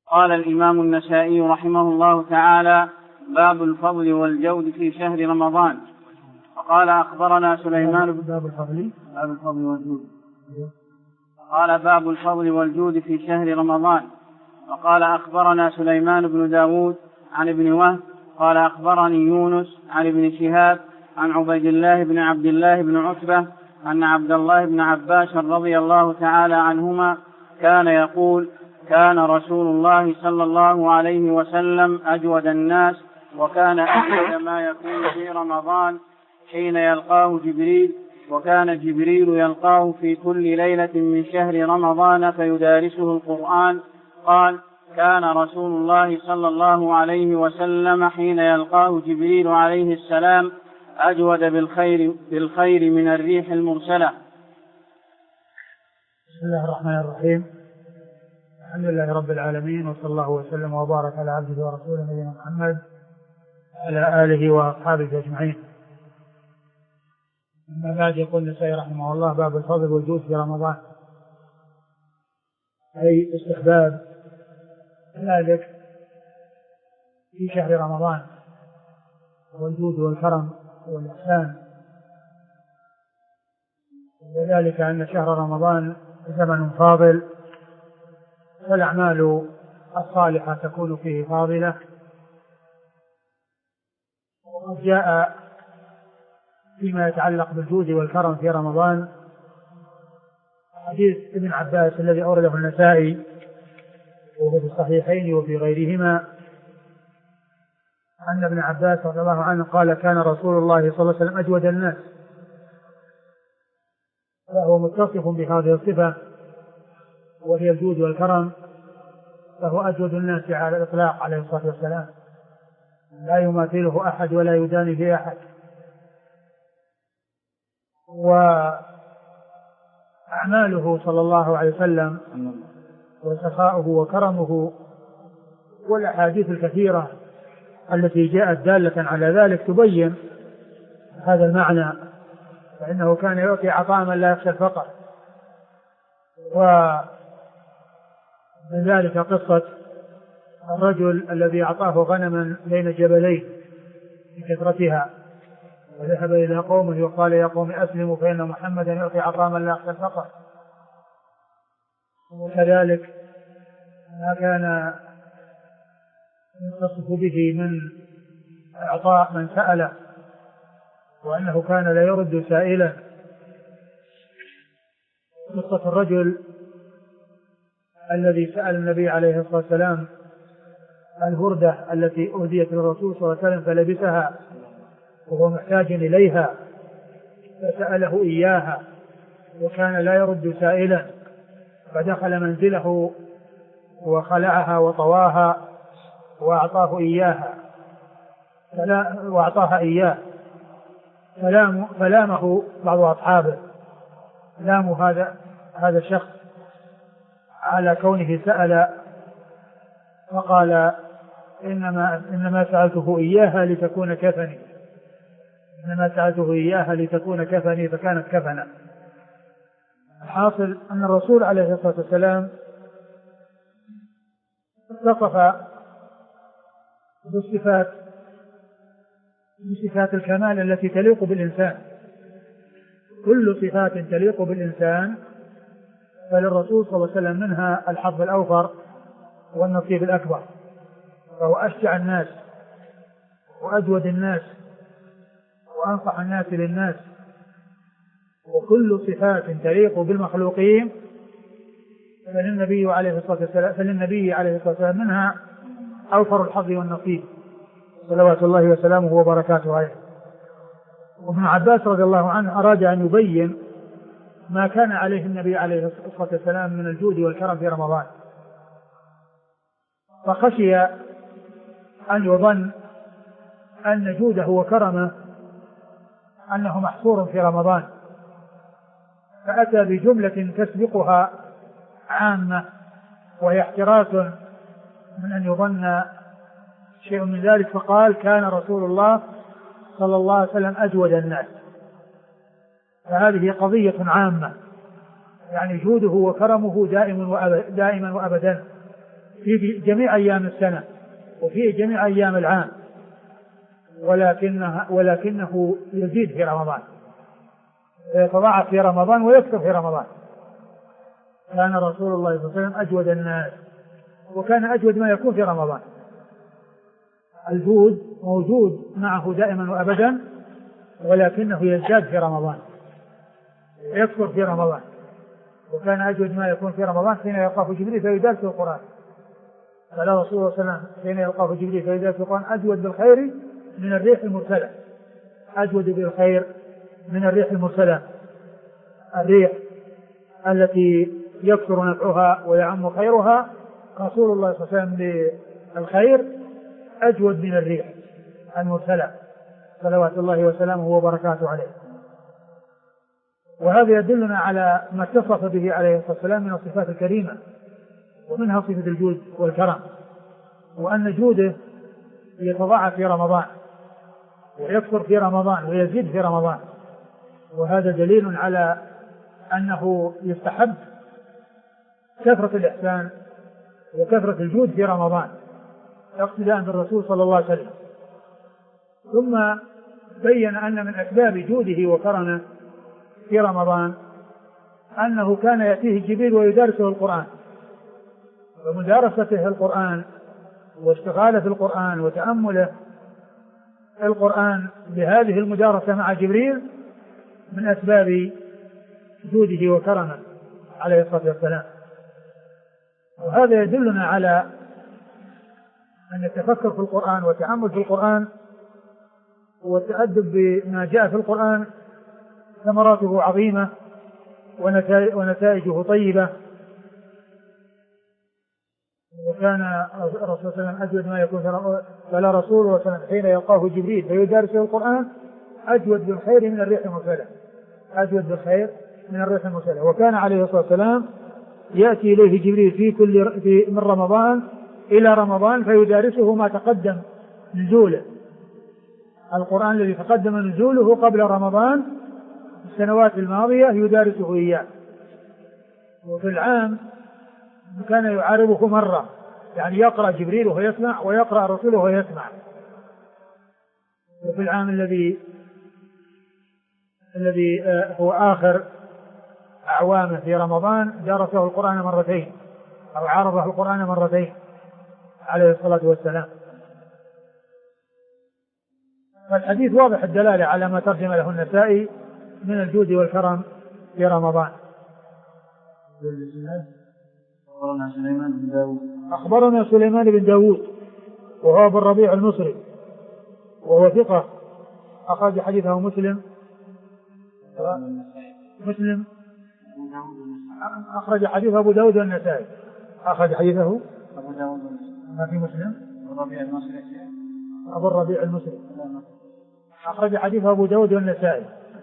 قال الإمام النسائي رحمه الله تعالى: باب الفضل والجود في شهر رمضان. وقال أخبرنا سليمان باب الفضل والجود. قال باب الفضل والجود في شهر رمضان. وقال أخبرنا سليمان بن داود عن ابن وهب قال أخبرني يونس عن ابن شهاب عن عبيد الله بن عبد الله بن عتبة أن عبد الله بن عباس رضي الله تعالى عنهما كان يقول: كان رسول الله صلى الله عليه وسلم أجود الناس، وكان أجود ما يكون في رمضان حين يلقاه جبريل، وكان جبريل يلقاه في كل ليلة من شهر رمضان فيدارسه القرآن. قال: كان رسول الله صلى الله عليه وسلم حين يلقاه جبريل عليه السلام أجود بالخير من الريح المرسلة. بسم الله الرحمن الرحيم. الحمد لله رب العالمين، وصلى الله وسلم وبارك على عبده ورسوله نبينا محمد على آله وأصحابه أجمعين. أما بعد، يقول النسائي رحمه الله: باب الفضل والجود في رمضان، أي استحباب ذلك في شهر رمضان، والجود والكرم والإحسان، وذلك أن شهر رمضان زمن فاضل، والأعمال الصالحة تكون فيه فاضلة. وقد جاء فيما يتعلق بالجود والكرم في رمضان حديث ابن عباس الذي أورده النسائي وهو في الصحيحين وفي غيرهما، أن ابن عباس رضي الله عنه قال: كان رسول الله صلى الله عليه وسلم أجود الناس، فهو متصف بهذه الصفة وهي الجود والكرم، فهو أجود الناس على الإطلاق عليه الصلاة والسلام، لا يماثله أحد ولا يداني به أحد. وأعماله صلى الله عليه وسلم وسخاؤه وكرمه والأحاديث الكثيرة التي جاءت دالة على ذلك تبين هذا المعنى، فإنه كان يعطي عطاء من لا يخشى الفقر. ومن ذلك قصة الرجل الذي أعطاه غنما بين جبلين بكثرتها، وذهب إلى قومه وقال: يا قوم أسلموا فإن محمدا يعطي عطاء من لا يخشى الفقر. وكذلك ما كان يتصف به من إعطاء من سأله، وأنه كان لا يرد سائلا. قصة الرجل الذي سأل النبي عليه الصلاة والسلام البردة التي أهديت للرسول صلى الله عليه وسلم فلبسها وهو محتاج إليها، فسأله إياها وكان لا يرد سائلا، فدخل منزله وخلعها وطواها وأعطاها إياه. فلامه بعض أصحابه، لاموا هذا الشخص على كونه سأل، فقال: إنما سألته إياها لتكون كفني، إنما سألته إياها لتكون كفني، فكانت كفنا. الحاصل أن الرسول عليه الصلاة والسلام اتصف بصفات الكمال التي تليق بالإنسان، كل صفات تليق بالإنسان فللرسول صلى الله عليه وسلم منها الحظ الأوفر والنصيب الأكبر، فهو أشجع الناس وأجود الناس وأنصح الناس للناس، وكل صفات تليق بالمخلوقين فللنبي عليه الصلاة والسلام منها أوفر الحظ والنصيب صلوات الله وسلامه وبركاته عليه. وابن عباس رضي الله عنه أراد أن يبين ما كان عليه النبي عليه الصلاة والسلام من الجود والكرم في رمضان، فخشي أن يظن أن جوده وكرمه أنه محصور في رمضان، فأتى بجملة تسبقها عامة وهي احتراس من أن يظن شيء من ذلك، فقال: كان رسول الله صلى الله عليه وسلم أجود الناس. فهذه قضية عامة، يعني جوده وكرمه دائما وأبدا، في جميع أيام السنة وفي جميع أيام العام، ولكنه يزيد في رمضان، يتضاعف في رمضان ويكثر في رمضان. كان رسول الله صلى الله عليه وسلم أجود الناس، وكان أجود ما يكون في رمضان. الجود موجود معه دائما وأبدا، ولكنه يزداد في رمضان، يكثر في رمضان. وكان أجود ما يكون في رمضان حين يلقاه جبريل فيدارس القرآن. قال رسول الله صلى الله عليه وسلم حين يلقاه جبريل فيدارس القرآن: أجود بالخير من الريح المرسلة. أجود بالخير من الريح المرسلة، الريح التي يكثر نفعها ويعم خيرها. رسول الله صلى الله عليه وسلم بالخير أجود من الريح المرسلة صلوات الله وسلامه وبركاته عليه. وهذا يدلنا على ما اتصف به عليه الصلاة والسلام من الصفات الكريمة، ومنها صفة الجود والكرم، وأن جوده يتضاعف في رمضان ويكثر في رمضان ويزيد في رمضان. وهذا دليل على أنه يستحب كثرة الإحسان وكثرة الجود في رمضان اقتداء بالرسول صلى الله عليه وسلم. ثم بين أن من أسباب جوده وكرمه في رمضان أنه كان يأتيه جبريل ويدارسه القرآن، ومدارسته القرآن واشتغاله في القرآن وتأمله القرآن بهذه المدارسة مع جبريل من أسباب جوده وكرمه عليه الصلاة والسلام. وهذا يدلنا على أن التفكر في القرآن والتأمل في القرآن والتأدب بما جاء في القرآن ثمراته عظيمة ونتائجه طيبة. وكان الرسول صلى الله عليه وسلم أجود ما يكون، قال رسول الله صلى الله عليه وسلم حين يلقاه جبريل فيدارسه القرآن: أجود بالخير من الريح المرسلة. أجود بالخير من الريح المرسلة. وكان عليه الصلاة والسلام يأتي إليه جبريل من رمضان إلى رمضان فيدارسه ما تقدم نزوله، القرآن الذي تقدم نزوله قبل رمضان في السنوات الماضية يدارسه إياه. وفي العام كان يعارضه مرة، يعني يقرأ جبريل وهو يسمع ويقرأ الرسول وهو يسمع. وفي العام الذي هو آخر أعوامه في رمضان درسه القرآن مرتين أو عارضه القرآن مرتين عليه الصلاة والسلام. فالحديث واضح الدلالة على ما ترجم له النسائي من الجود والكرم في رمضان. أخبرنا سليمان بن داود وهو أبو الربيع المصري وهو ثقة، أخرج حديثه مسلم أخرج حديثه أبو داود والنسائي. أخرج حديثه أبو داود ما في مسلم. أبو الربيع المصري أخرج حديثه أبو داود والنسائي.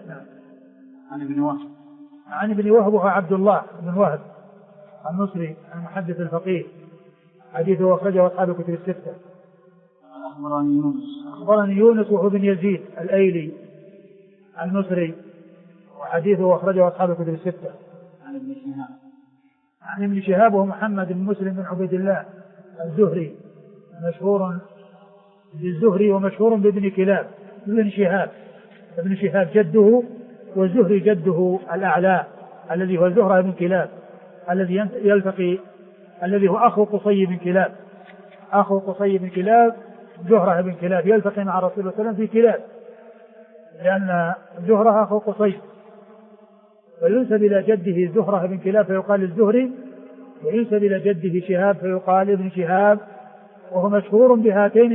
عن ابن وهب وهو عبد الله بن وهب المصري المحدث الفقيه، حديثه أخرجه أصحاب الكتب الستة. أخبرني يونس وهو بن يزيد الأيلي المصري، وحديثه أخرجه أصحاب الكتب الستة. عن ابن شهاب وهو محمد بن مسلم بن عبيد الله الزهري، مشهور بالزهري ومشهور بابن كلاب. ابن شهاب جده، والزهري جده الأعلى الذي هو زهرة بن كلاب الذي يلتقي، الذي هو أخو قصي بن كلاب. أخو قصي بن كلاب زهرة بن كلاب يلتقي مع رسول الله صلى الله عليه وسلم في كلاب، لأن زهرة أخو قصي، وينسب إلى جده زهرة بن كلاب فيقال الزهري، وينسب إلى جده شهاب فيقال ابن شهاب، وهو مشهور بهاتين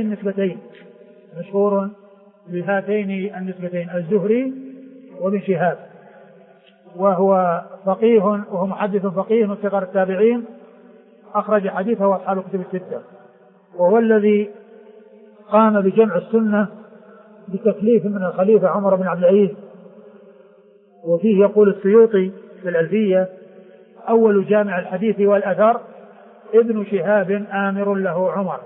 النسبتين الزهري وابن شهاب. وهو فقيه وهو محدث فقيه من صغار التابعين، أخرج حديثه أصحاب الكتب الستة. وهو الذي قام بجمع السنة بتكليف من الخليفة عمر بن عبد العزيز. وفيه يقول السيوطي في الألفية: أول جامع الحديث والأثر ابن شهاب آمر له عمر.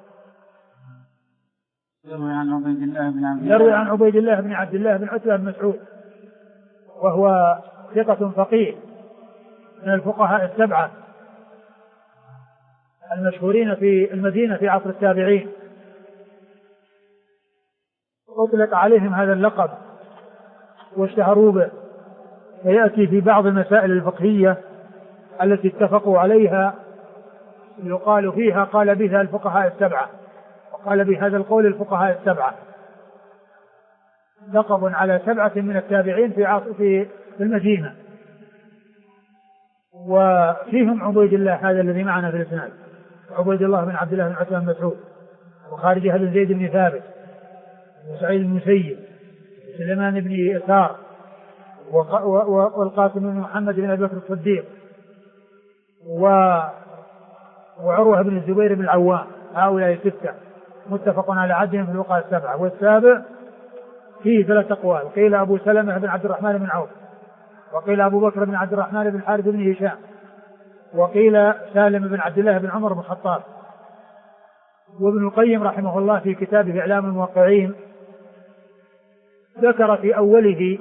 يروي عن عبيد الله بن عبد الله بن عتبة بن مسعود، وهو ثقة فقيه من الفقهاء السبعة المشهورين في المدينة في عصر التابعين أطلق عليهم هذا اللقب واشتهروا به، فيأتي في بعض المسائل الفقهية التي اتفقوا عليها يقال فيها قال بها الفقهاء السبعة، وقال بهذا القول الفقهاء السبعة، لقب على 7 من التابعين في المدينة، وفيهم عبيد الله هذا الذي معنا في الإسناد، عبيد الله بن عبد الله بن عتبة بن مسعود، وخارجة بن زيد بن ثابت، وسعيد بن المسيب، وسليمان بن يسار، والقاسم بن محمد بن أبي بكر الصديق، وعروة بن الزبير بن العوام. هؤلاء 6 متفق على عدهم في الفقهاء السبعة. والسابع فيه 3 أقوال، قيل أبو سلمة بن عبد الرحمن بن عوف، وقيل أبو بكر بن عبد الرحمن بن الحارث بن هشام، وقيل سالم بن عبد الله بن عمر بن الخطاب. وابن القيم رحمه الله في كتابه إعلام الموقعين ذكر في أوله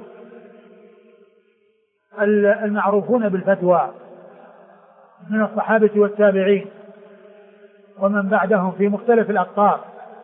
المعروفون بالفتوى من الصحابة والتابعين ومن بعدهم في مختلف الأقطار،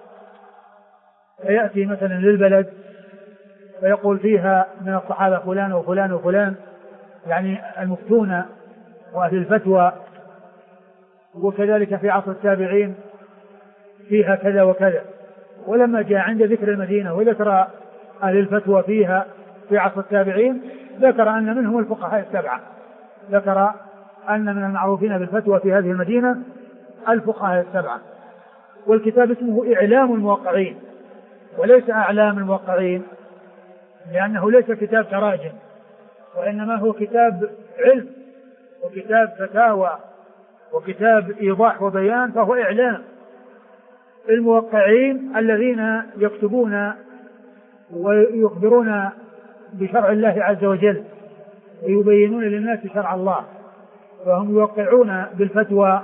فيأتي مثلا للبلد ويقول فيها من الصحابة فلان وفلان وفلان، يعني المفتون وأهل الفتوى، وكذلك في عصر التابعين فيها كذا وكذا. ولما جاء عند ذكر المدينة وذكر أهل الفتوى فيها في عصر التابعين ذكر أن منهم الفقهاء السبعة، ذكر أن من المعروفين بالفتوى في هذه المدينة الفقهاء السبعة. والكتاب اسمه إعلام الموقعين وليس أعلام الموقعين، لأنه ليس كتاب تراجم، وإنما هو كتاب علم وكتاب فتاوى وكتاب إيضاح وبيان، فهو إعلام الموقعين الذين يكتبون ويخبرون بشرع الله عز وجل ويبينون للناس شرع الله، فهم يوقعون بالفتوى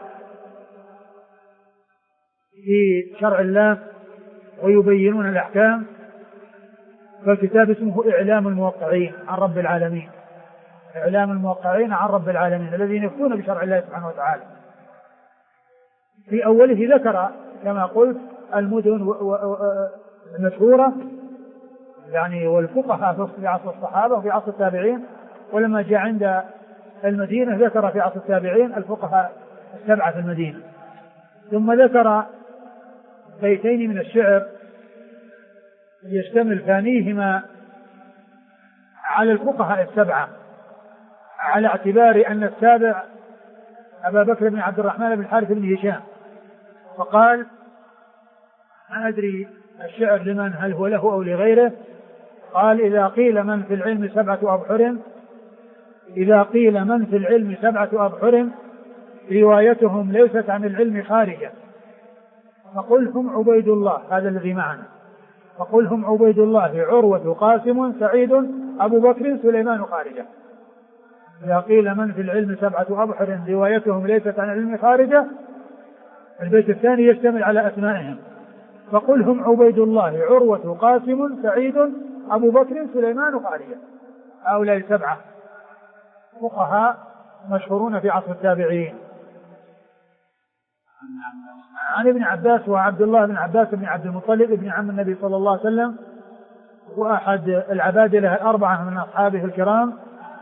في شرع الله ويبينون الأحكام. فالكتاب اسمه إعلام الموقعين عن رب العالمين، إعلام الموقعين عن رب العالمين الذين يفتون بشرع الله سبحانه وتعالى. في أوله ذكر كما قلت المدن المشهورة يعني والفقهاء في عصر الصحابة وفي عصر التابعين، ولما جاء عند المدينة ذكر في عصر التابعين الفقهاء 7 في المدينة. ثم ذكر بيتين من الشعر يشتمل ثانيهما على الفقهاء 7 على اعتبار أن السابع أبا بكر بن عبد الرحمن بن الحارث بن هشام، فقال ما أدري الشعر لمن، هل هو له أو لغيره؟ قال إذا قيل من في العلم 7 أبحر، إذا قيل من في العلم 7 أبحر روايتهم ليست عن العلم خارجة، فقل هم عبيد الله، هذا الذي معنا، فقل هم عبيد الله عروة قاسم سعيد أبو بكر سليمان خارجة. إذا قيل من في العلم 7 أبحر روايتهم ليست عن العلم خارجة، البيت الثاني يشتمل على أسمائهم، فقل هم عبيد الله عروة قاسم سعيد أبو بكر سليمان خارجة. هؤلاء 7 فقهاء مشهورون في عصر التابعين. عن ابن عباس وعبد الله بن عباس بن عبد المطلب ابن عم النبي صلى الله عليه وسلم، وأحد العبادلة 4 من أصحابه الكرام،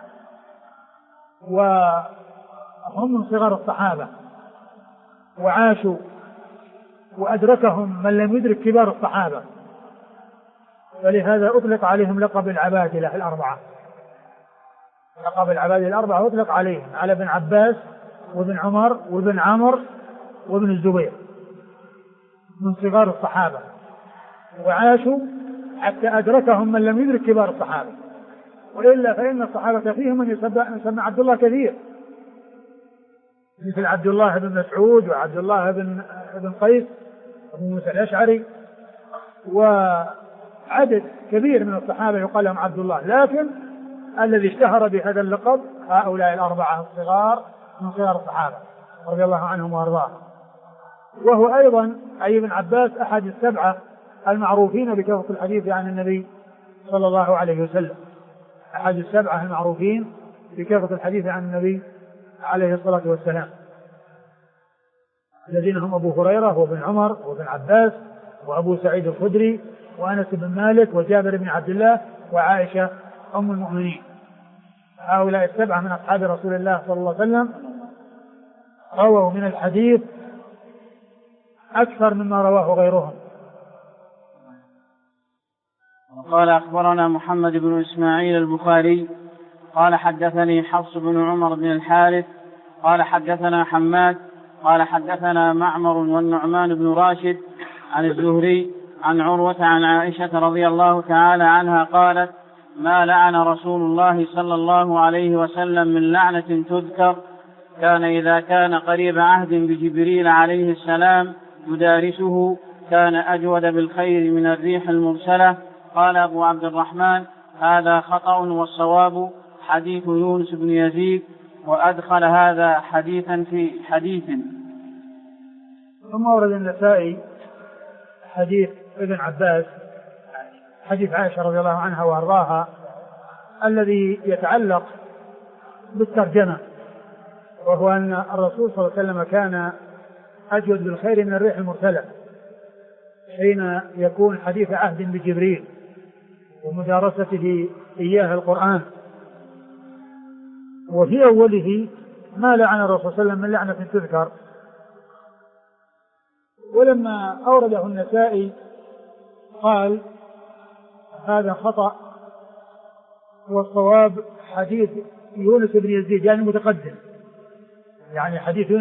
وهم من صغار الصحابة وعاشوا وأدركهم من لم يدرك كبار الصحابة، فلهذا أطلق عليهم لقب العبادلة 4. لقب العبادلة 4 أطلق عليهم على ابن عباس وابن عمر وابن عمر وابن الزبير من صغار الصحابة، وعاشوا حتى أدركهم من لم يدرك كبار الصحابة، وإلا فإن الصحابة فيهم من يسمى عبد الله كثير، مثل عبد الله بن مسعود وعبد الله بن قيس وابن موسى الأشعري، وعدد كبير من الصحابة يقال لهم عبد الله، لكن الذي اشتهر بهذا اللقب هؤلاء 4 الصغار من صغار الصحابة رضي الله عنهم وارضاهم. وهو أيضا أي ابن عباس أحد 7 المعروفين بكثرة الحديث عن النبي صلى الله عليه وسلم، أحد 7 المعروفين بكثرة الحديث عن النبي عليه الصلاة والسلام. الذين هم أبو هريرة وابن عمر وابن عباس وأبو سعيد الخدري وأنس بن مالك وجابر بن عبد الله وعائشة أم المؤمنين. هؤلاء السبعة من أصحاب رسول الله صلى الله عليه وسلم رووا من الحديث أكثر مما رواه غيرهم. قال أخبرنا محمد بن إسماعيل البخاري قال حدثني حفص بن عمر بن الحارث قال حدثنا حماد قال حدثنا معمر والنعمان بن راشد عن الزهري عن عروة عن عائشة رضي الله تعالى عنها قالت: ما لعن رسول الله صلى الله عليه وسلم من لعنة تذكر، كان إذا كان قريب عهد بجبريل عليه السلام يدارسه كان أجود بالخير من الريح المرسلة. قال أبو عبد الرحمن: هذا خطأ، والصواب حديث يونس بن يزيد، وأدخل هذا حديثا في حديث. ثم ورد النسائي حديث ابن عباس حديث عائشة رضي الله عنها وأرضاها الذي يتعلق بالترجمة، وهو أن الرسول صلى الله عليه وسلم كان أجود بالخير من الريح المرسلة حين يكون حديث عهد بجبريل ومدارسته إياه القرآن. وفي أوله: ما لعن الرسول صلى الله عليه وسلم من لعنة تذكر. ولما أورده النسائي قال: هذا خطأ، والصواب حديث يونس بن يزيد يعني متقدم، يعني حديث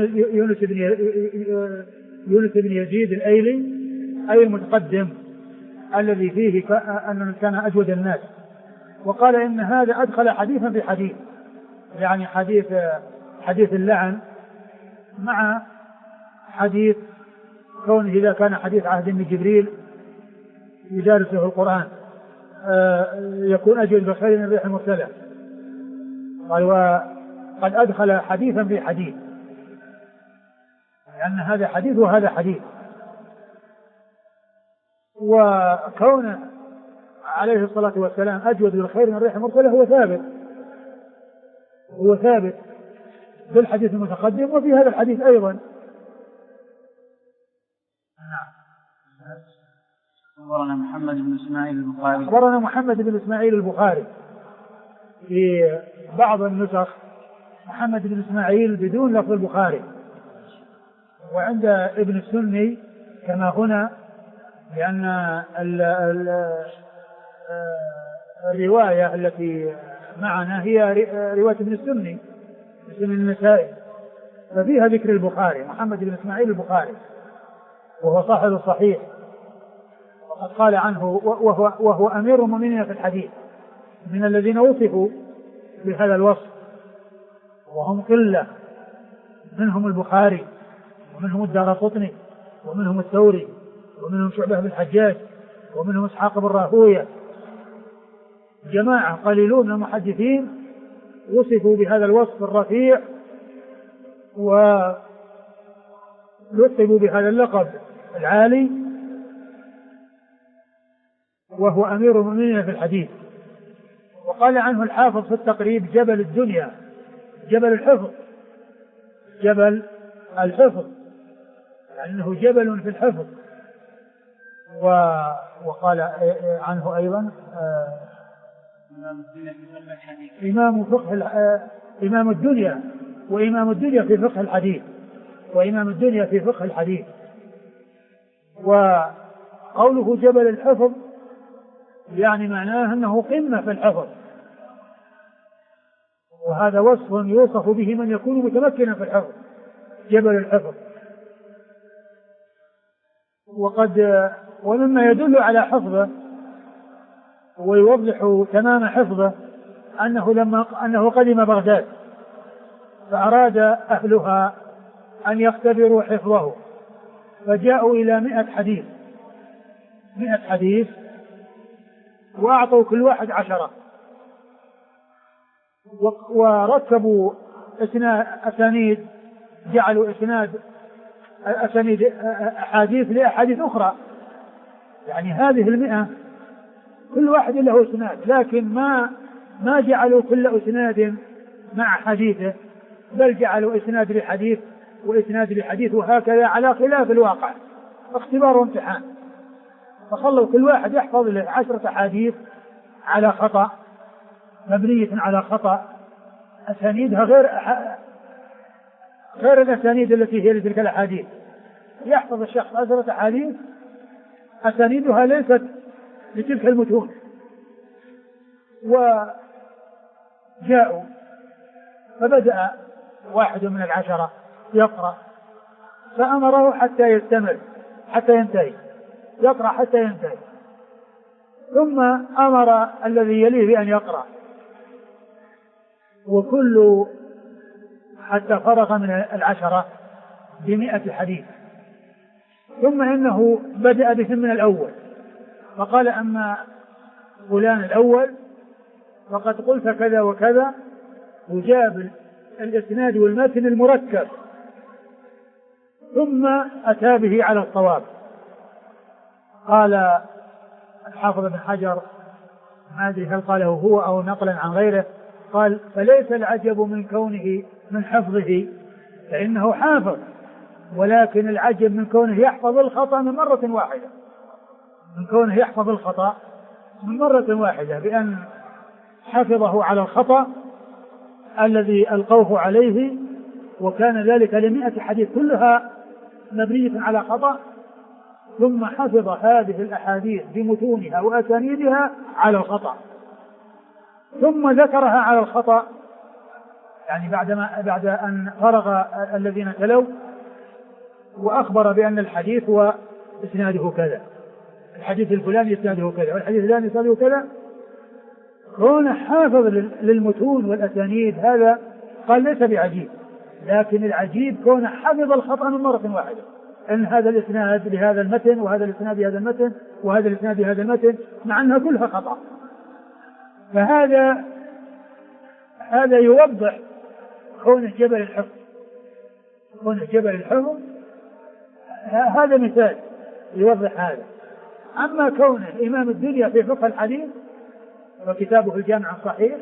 يونس بن يزيد الأيلي أي المتقدم الذي فيه أنه كان أجود الناس. وقال إن هذا أدخل حديثا في حديث، يعني حديث اللعن مع حديث كونه إذا كان حديث عهد من جبريل يدارسه القرآن يكون أجود بخير من الريح المرسلة. قال: وقد أدخل حديثا في حديث، لأن هذا حديث وهذا حديث. وكون عليه الصلاة والسلام أجود بالخير من الريح المرسلة هو ثابت بالحديث المتقدم وفي هذا الحديث أيضا. أخبرنا محمد بن إسماعيل البخاري. أخبرنا محمد بن إسماعيل البخاري في بعض النسخ محمد بن إسماعيل بدون لفظ البخاري، وعند ابن السني كما هنا، لأن الرواية التي معنا هي رواية ابن السني من النسائي، ففيها ذكر البخاري محمد بن إسماعيل البخاري، وهو صاحب الصحيح، وقد قال عنه وهو أمير المؤمنين في الحديث، من الذين وصفوا بهذا الوصف، وهم قلة، منهم البخاري ومنهم الدارقطني ومنهم الثوري ومنهم شعبة بن الحجاج ومنهم إسحاق بن راهوية، جماعة قليلون من المحدثين وصفوا بهذا الوصف الرفيع ولقبوا بهذا اللقب العالي، وهو أمير المؤمنين في الحديث. وقال عنه الحافظ في التقريب: جبل الدنيا، جبل الحفظ، لأنه جبل في الحفظ. وقال عنه أيضا إمام الدنيا، وإمام الدنيا في فقه الحديث، وقوله جبل الحفظ يعني معناه أنه قمة في الحفظ، وهذا وصف يوصف به من يكون متمكنا في الحفظ، جبل الحفظ. ومما يدل على حفظه ويوضح تمام حفظه أنه قدم بغداد، فأراد أهلها أن يختبروا حفظه، فجاءوا إلى 100 حديث وأعطوا كل واحد 10، وركبوا أسانيد، جعلوا أسانيد أحاديث لأحاديث أخرى، يعني هذه 100 كل واحد له إسناد، لكن ما جعلوا كل إسناد مع حديثه، بل جعلوا إسناد لحديث وإسناد لحديث وهكذا على خلاف الواقع، اختبار وامتحان. فخلوا كل واحد يحفظ له 10 أحاديث على خطأ، مبنية على خطأ، أسانيدها غير الأسانيد التي هي لتلك الأحاديث. يحفظ الشخص 10 أحاديث أسانيدها ليست لتلك المتون. وجاءوا فبدأ واحد من 10 يقرأ، فأمره حتى يستمر حتى ينتهي، يقرأ حتى ينتهي، ثم أمر الذي يليه بأن يقرأ، وكل حتى فرغ من 10 ب100 حديث. ثم إنه بدأ بهم من الأول فقال: أما فلان الأول فقد قلت كذا وكذا، وجاب الإسناد والمتن المركب، ثم أتى به على الصواب. قال الحافظ بن حجر، ما أدري هل قاله هو أو نقلا عن غيره، قال: فليس العجب من كونه من حفظه فإنه حافظ، ولكن العجب من كونه يحفظ الخطأ من مرة واحدة، من كونه يحفظ الخطأ من مرة واحدة، بأن حفظه على الخطأ الذي ألقوه عليه، وكان ذلك ل100 حديث كلها مبنية على خطأ، ثم حفظ هذه الأحاديث بمتونها وأسانيدها على الخطأ، ثم ذكرها على الخطأ، يعني بعد أن فرغ الذين تلوا، وأخبر بأن الحديث وإسناده كذا، الحديث الفلاني إسناده كذا، والحديث الثاني إسناده كذا. كون حافظ للمتون والأسانيد هذا قال ليس بعجيب، لكن العجيب كون حفظ الخطأ من مرة واحدة، أن هذا الإسناد لهذا المتن، وهذا الإسناد لهذا المتن، وهذا الإسناد لهذا المتن، مع أنها كلها خطأ. فهذا يوضح كون جبل الحفظ، كون جبل الحفظ هذا مثال يوضح هذا. أما كونه إمام الدنيا في فقه الحديث وكتابه الجامع الصحيح،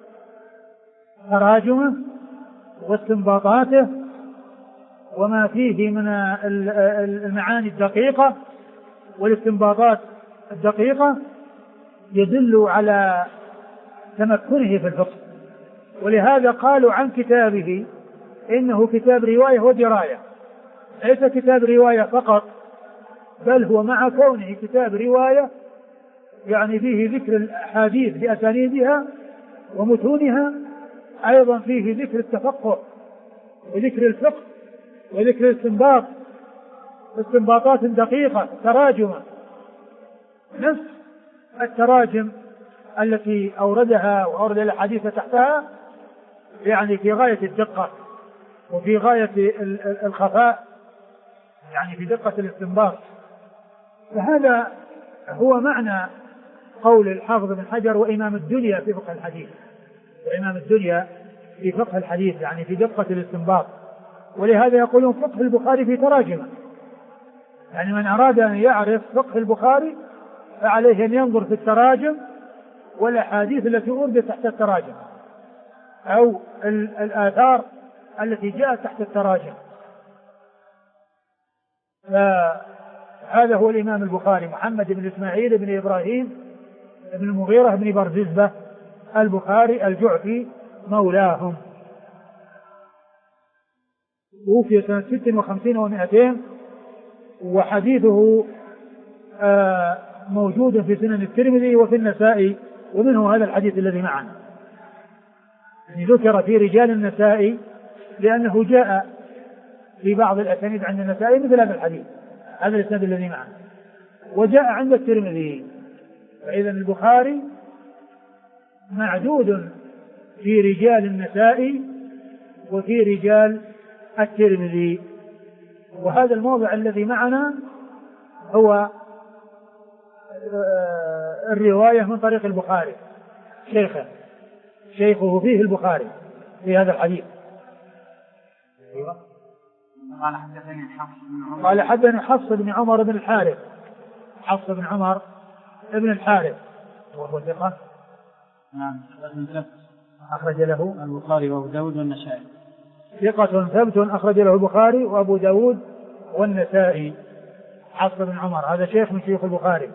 تراجمه واستنباطاته وما فيه من المعاني الدقيقة والاستنباطات الدقيقة يدل على تمكنه في الفقه. ولهذا قالوا عن كتابه إنه كتاب رواية ودراية، ليس كتاب رواية فقط، بل هو مع كونه كتاب رواية يعني فيه ذكر الأحاديث بأسانيدها ومتونها، أيضا فيه ذكر التفقه وذكر الفقه وذكر الاستنباط، استنباطات دقيقة، تراجمة، نفس التراجم التي أوردها وأورد الحديث تحتها، يعني في غاية الدقة وفي غاية الخفاء، يعني في دقة الاستنباط. فهذا هو معنى قول الحافظ بن حجر: وإمام الدنيا في فقه الحديث، وإمام الدنيا في فقه الحديث يعني في دقة الاستنباط. ولهذا يقولون فقه البخاري في تراجمه، يعني من أراد أن يعرف فقه البخاري فعليه أن ينظر في التراجم والأحاديث التي أوردت تحت التراجم، أو الآثار التي جاءت تحت التراجم. فهذا هو الإمام البخاري، محمد بن إسماعيل بن إبراهيم بن المغيرة بن برزبة البخاري الجعفي مولاهم، توفي سنة 56 و200، وحديثه موجود في سنن الترمذي وفي النسائي، ومنه هذا الحديث الذي معنا، يعني ذكر في رجال النسائي لأنه جاء في بعض الأسانيد عند النسائي مثل هذا الحديث، هذا الإسناد الذي معنا، وجاء عند الترمذي. فإذا البخاري معدود في رجال النسائي وفي رجال الترمذي. وهذا الموضع الذي معنا هو الرواية من طريق البخاري، شيخه فيه البخاري في هذا الحديث. قال حدثني حفص بن عمر بن الحارث، حفص بن عمر بن الحارث وهو ثقة، نعم، أخرج له البخاري وأبو داود والنسائي. ثقة ثبت أخرج له البخاري وأبو داود والنسائي. حفص بن عمر هذا شيخ من شيوخ البخاري.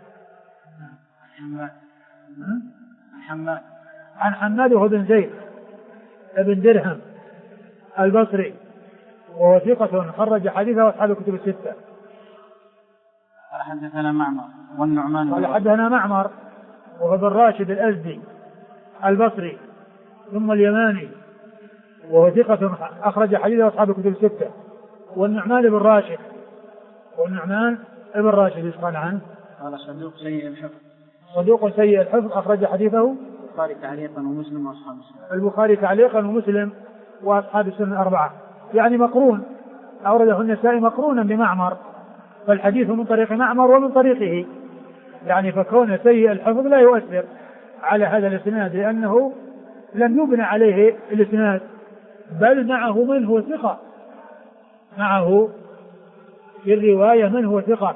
عن حماد بن زيد بن درهم البصري وهو ثقة خرج حديثه أصحاب الكتب الستة. قال حدثنا معمر والنعمان قال حدثنا معمر وهو بن راشد الأزدي البصري ثم اليماني وهو ثقة أخرج حديثه أصحاب الكتب الستة. والنعمان بن راشد ابن راشد ايش قال عنه؟ قال صدوق سيء الحفظ. صدوق سيء الحفظ أخرج حديثه البخاري تعليقا ومسلم وأصحاب السنن. البخاري تعليقا ومسلم وأصحاب السنن الأربعة، يعني مقرون، أورده النسائي مقرونا بمعمر، فالحديث من طريق معمر ومن طريقه، يعني فكون سيء الحفظ لا يؤثر على هذا الإسناد لأنه لم يبنى عليه الإسناد، بل معه من هو ثقة، معه في الرواية من هو ثقة.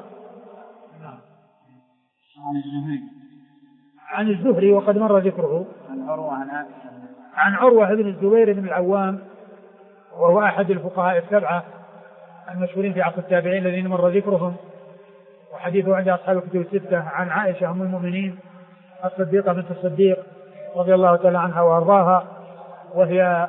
عن الزهري وقد مر ذكره. عن عروة بن الزبير بن العوام وهو أحد الفقهاء السبعة المشهورين في عصر التابعين الذين مر ذكرهم، وحديثه عند أصحاب الكتب الستة. عن عائشة أم المؤمنين الصديقة بنت الصديق رضي الله تعالى عنها وأرضاها، وهي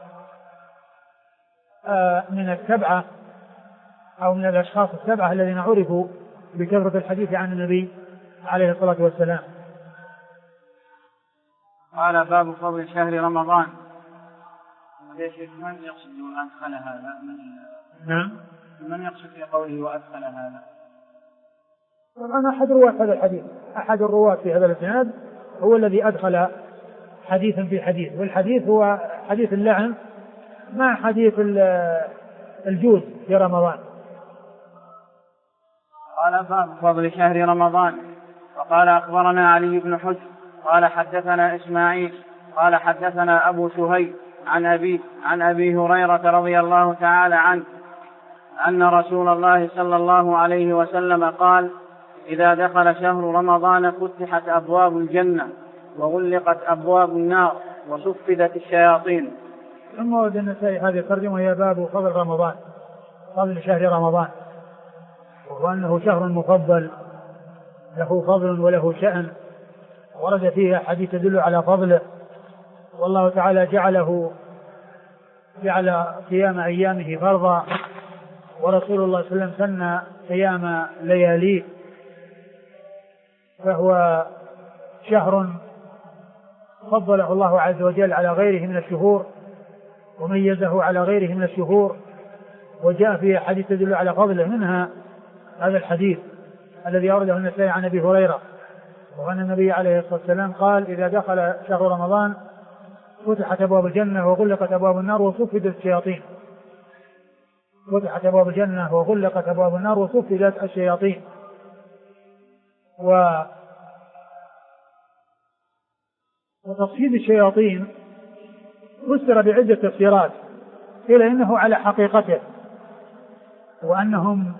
من السبعة أو من الأشخاص السبعة الذين عرفوا بكثرة الحديث عن النبي عليه الصلاة والسلام. قال باب فضل شهر رمضان. من يقصد وأدخل هذا؟ نعم. من يقصد في قوله وأدخل هذا؟ أنا أحد رواة هذا الحديث، أحد الرواة في هذا الإسناد هو الذي أدخل حديثا في حديث، والحديث هو حديث اللعن مع حديث الجود في رمضان. قال باب فضل شهر رمضان. وقال أخبرنا علي بن حجر قال حدثنا إسماعيل قال حدثنا أبو سهيل عن أبي هريرة رضي الله تعالى عنه أن رسول الله صلى الله عليه وسلم قال: إذا دخل شهر رمضان فتحت أبواب الجنة وغلقت أبواب النار وصفدت الشياطين. ثم ورد النسائي هذه الترجمة وهي باب فضل رمضان، فضل شهر رمضان، وهو أنه شهر مفضل له فضل وله شأن، ورد فيها حديث يدل على فضله، والله تعالى جعل قيام أيامه فرضا، ورسول الله صلى الله عليه وسلم سن قيام لياليه، فهو شهر فضله الله عز وجل على غيره من الشهور وميزه على غيره من الشهور، وجاء فيه حديث تدل على فضله، منها هذا الحديث الذي أورده النسائي عن أبي هريرة، وأن النبي عليه الصلاة والسلام قال: إذا دخل شهر رمضان فتحت أبواب الجنة وغلقت أبواب النار وصفدت الشياطين. فتحت أبواب الجنة وغلقت أبواب النار وصفدت الشياطين. وتصفيد الشياطين فسر بعدة تفسيرات، قيل إنه على حقيقته، وأنهم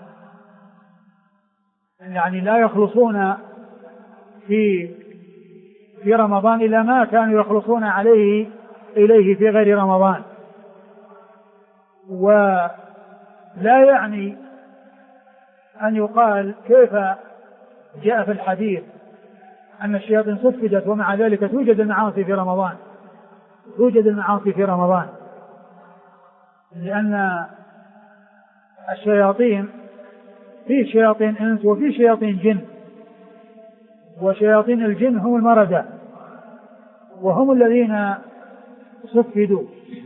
يعني لا يخلصون في رمضان إلى ما كانوا يخلصون إليه في غير رمضان، ولا يعني أن يقال كيف جاء في الحديث أن الشياطين صفدت ومع ذلك توجد المعاصي في رمضان، لأن الشياطين في شياطين إنس وفي شياطين جن، وشياطين الجن هم المردة وهم الذين صفدوا.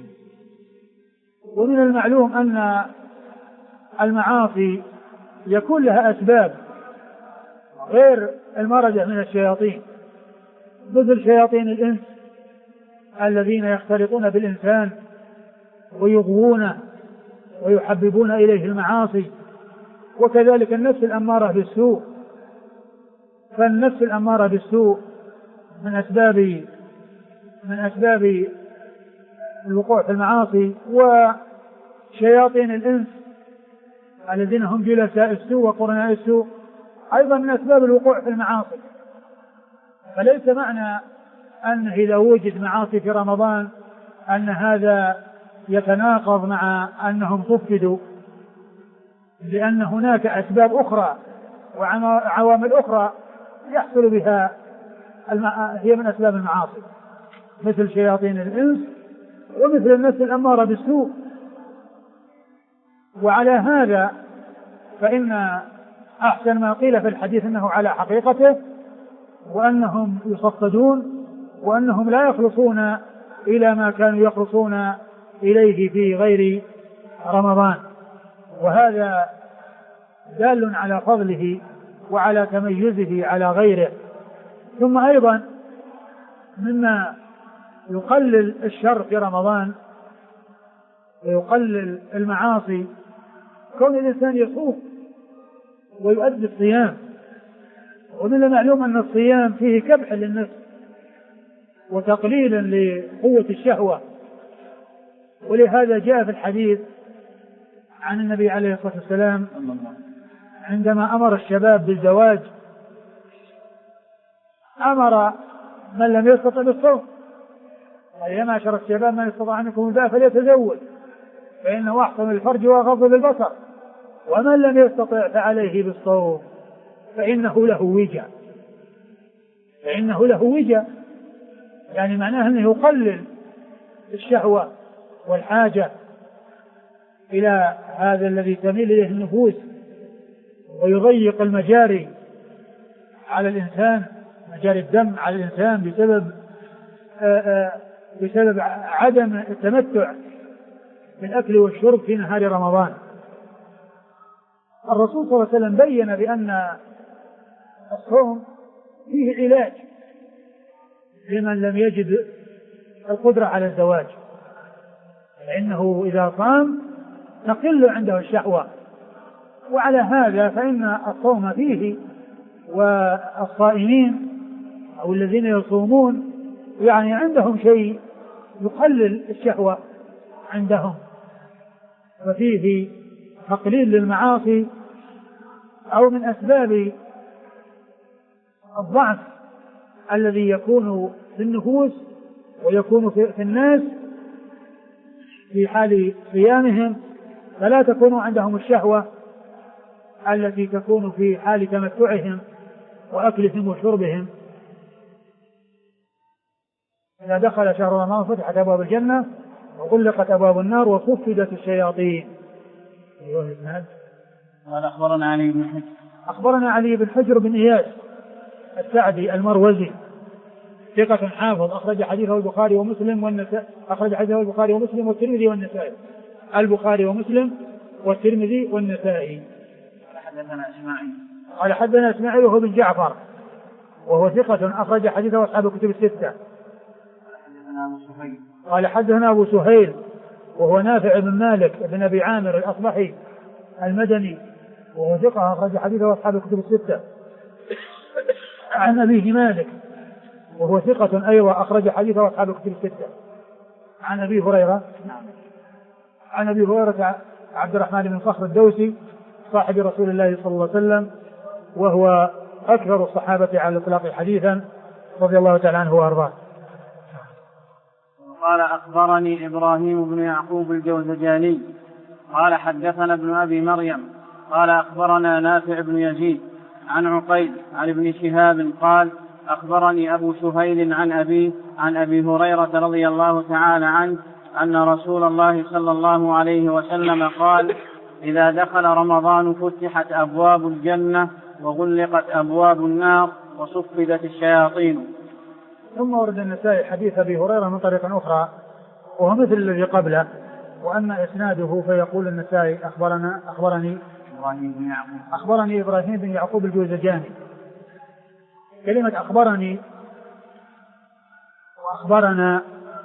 ومن المعلوم أن المعاصي يكون لها أسباب غير المردة من الشياطين، مثل شياطين الإنس الذين يختلطون بالإنسان ويغوونه ويحببون إليه المعاصي، وكذلك النفس الأمارة بالسوء. فالنفس الأمارة بالسوء من أسباب الوقوع في المعاصي، وشياطين الإنس الذين هم جلساء السوء وقرناء السوء أيضا من أسباب الوقوع في المعاصي. فليس معنى أن إذا وجد معاصي في رمضان أن هذا يتناقض مع أنهم صفدوا، لأن هناك أسباب أخرى وعوامل أخرى يحصل بها هي من أسباب المعاصي، مثل شياطين الإنس ومثل النفس الأمارة بالسوء. وعلى هذا فإن أحسن ما قيل في الحديث أنه على حقيقته، وأنهم يصفدون، وأنهم لا يخلصون إلى ما كانوا يخلصون إليه في غير رمضان، وهذا دال على فضله وعلى تميزه على غيره. ثم أيضا مما يقلل الشر في رمضان ويقلل المعاصي كون الإنسان يصوم ويؤدي الصيام، ومن المعلوم أن الصيام فيه كبح للنفس وتقليلا لقوة الشهوة. ولهذا جاء في الحديث عن النبي عليه الصلاة والسلام عندما أمر الشباب بالزواج أمر من لم يستطع بالصوم، قال يا معشر الشباب من استطاع منكم الباء فليتزوج فإنه أحسن للفرج وأغض للبصر، ومن لم يستطع فعليه بالصوم فإنه له وجا، يعني معناه أنه يقلل الشهوة والحاجة إلى هذا الذي تميل إليه النفوس، ويضيق المجاري على الإنسان، مجاري الدم على الإنسان بسبب عدم التمتع بالأكل والشرب في نهار رمضان. الرسول صلى الله عليه وسلم بين بأن الصوم فيه علاج لمن لم يجد القدرة على الزواج، فإنه إذا صام تقل عنده الشهوة. وعلى هذا فإن الصوم فيه، والصائمين أو الذين يصومون يعني عندهم شيء يقلل الشهوة عندهم، ففيه تقليل للمعاصي أو من أسباب الضعف الذي يكون في النفوس ويكون في الناس في حال صيامهم، فلا تكون عندهم الشهوة التي تكون في حال تمتعهم وأكلهم وشربهم. إذا دخل شهر رمضان فتحت أبواب الجنة وغلقت أبواب النار وصفدت الشياطين. قال أخبرنا علي بن حجر. أخبرنا علي بن حجر بن إياس السعدي المروزي ثقة حافظ، أخرج حديثه البخاري ومسلم والنسائي، أخرج حديثه البخاري ومسلم والترمذي والنسائي، البخاري ومسلم والترمذي والنسائي. قال حدثنا إسماعيل وهو بن جعفر وهو ثقة أخرج حديثه أصحاب الكتب الستة. قال حدثنا أبو سهيل وهو نافع بن مالك بن أبي عامر الأصبحي المدني وهو ثقة أخرج حديثه أصحاب الكتب الستة. عن أبيه مالك وهو ثقة أيضا أخرج حديثه أصحاب الكتب الستة. عن أبي هريرة، عن أبي هريرة عبد الرحمن بن صخر الدوسي صاحب رسول الله صلى الله عليه وسلم، وهو أكثر الصحابة على الإطلاق حديثا رضي الله تعالى عنه وأرضاه. قال أخبرني إبراهيم بن يعقوب الجوزجاني قال حدثنا ابن أبي مريم قال أخبرنا نافع بن يزيد عن عقيل عن ابن شهاب قال أخبرني أبو سهيل عن أبي هريرة رضي الله تعالى عنه أن رسول الله صلى الله عليه وسلم قال إذا دخل رمضان فتحت أبواب الجنة وغلقت أبواب النار وصفدت الشياطين. ثم ورد النسائي حديث أبي هريرة من طريق أخرى وهو مثل الذي قبله، وأن إسناده فيقول النسائي أخبرني إبراهيم بن يعقوب الجوزجاني. كلمة أخبرني وأخبرنا،